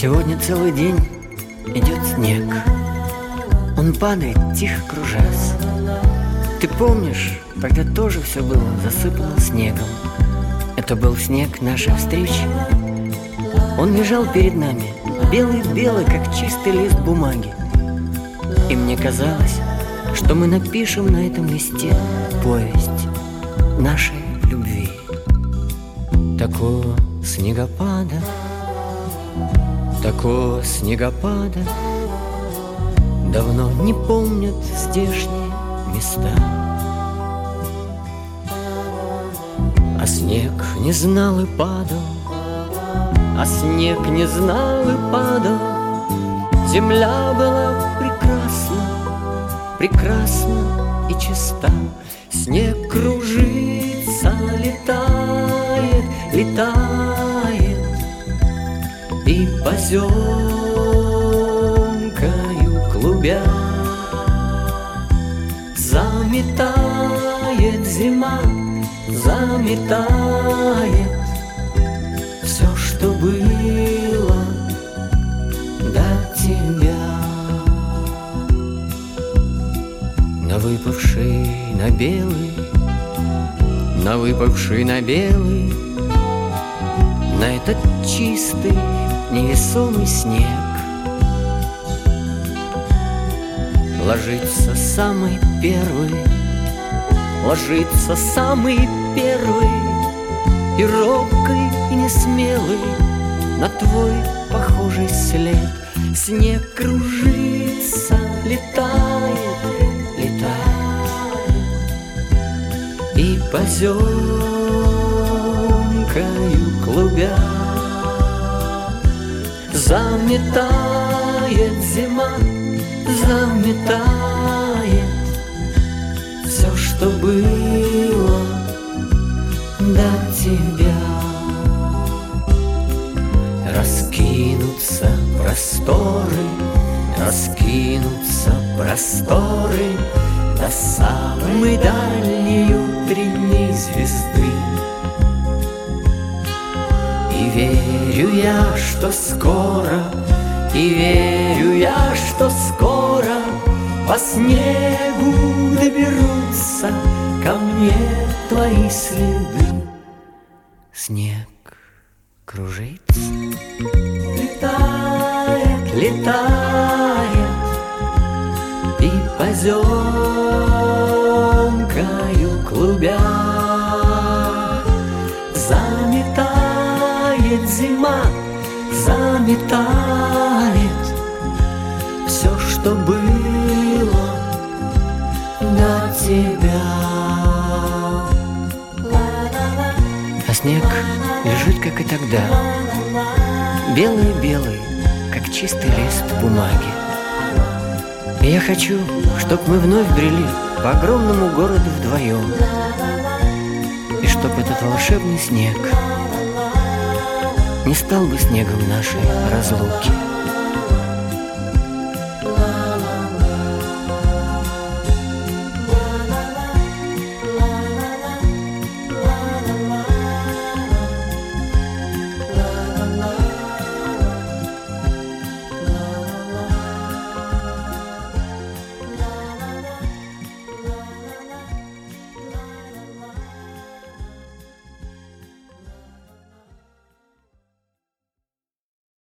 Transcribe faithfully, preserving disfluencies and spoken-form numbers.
Сегодня целый день идет снег. Он падает, тихо кружась. Ты помнишь, тогда тоже все было засыпано снегом. Это был снег нашей встречи. Он лежал перед нами, белый-белый, как чистый лист бумаги. И мне казалось, что мы напишем на этом листе повесть нашей любви. Такого снегопада, такого снегопада давно не помнят здешние места. А снег не знал и падал, а снег не знал и падал. Земля была прекрасна, прекрасна и чиста. Снег кружится, летает, летает, и поземкою клубя заметает зима, заметает все, что было до тебя. На выпавший на белый, на выпавший на белый, на этот чистый невесомый снег ложится самый первый, ложится самый первый, и робкий, и несмелый на твой похожий след. Снег кружится, летает, летает, и поземкою клубя заметает зима, заметает все, что было до тебя. Раскинутся просторы, раскинутся просторы до самой дальней утренней звезды. И верю я, что скоро, и верю я, что скоро по снегу доберутся ко мне твои следы. Снег кружится, летает, летает, и поземкою клубя заметает зима, заметает все, что было до тебя. А снег лежит, как и тогда, белый-белый, как чистый лист бумаги. И я хочу, чтоб мы вновь брели по огромному городу вдвоем, и чтоб этот волшебный снег не стал бы снегом нашей разлуки.